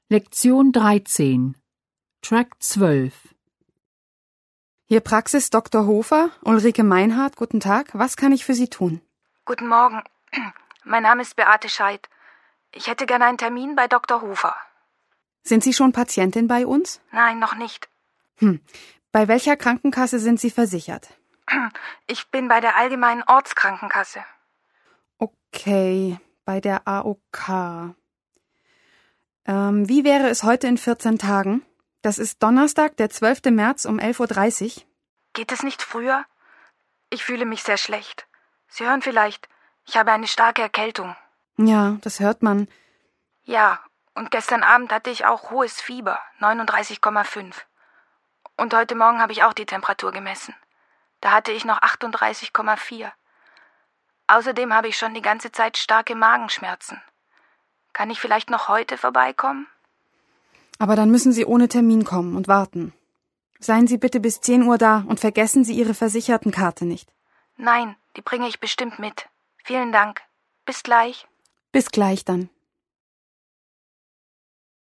Lektion 13 Track 12 Hier Praxis Dr. Hofer, Ulrike Meinhardt, guten Tag. Was kann ich für Sie tun? Guten Morgen. Mein Name ist Beate Scheidt. Ich hätte gerne einen Termin bei Dr. Hofer. Sind Sie schon Patientin bei uns? Nein, noch nicht. Bei welcher Krankenkasse sind Sie versichert? Ich bin bei der Allgemeinen Ortskrankenkasse. Okay, bei der AOK. Wie wäre es heute in 14 Tagen? Das ist Donnerstag, der 12. März um 11.30 Uhr. Geht es nicht früher? Ich fühle mich sehr schlecht. Sie hören vielleicht, ich habe eine starke Erkältung. Ja, das hört man. Ja, und gestern Abend hatte ich auch hohes Fieber, 39,5. Und heute Morgen habe ich auch die Temperatur gemessen. Da hatte ich noch 38,4. Außerdem habe ich schon die ganze Zeit starke Magenschmerzen. Kann ich vielleicht noch heute vorbeikommen? Aber dann müssen Sie ohne Termin kommen und warten. Seien Sie bitte bis 10 Uhr da und vergessen Sie Ihre Versichertenkarte nicht. Nein, die bringe ich bestimmt mit. Vielen Dank. Bis gleich. Bis gleich dann.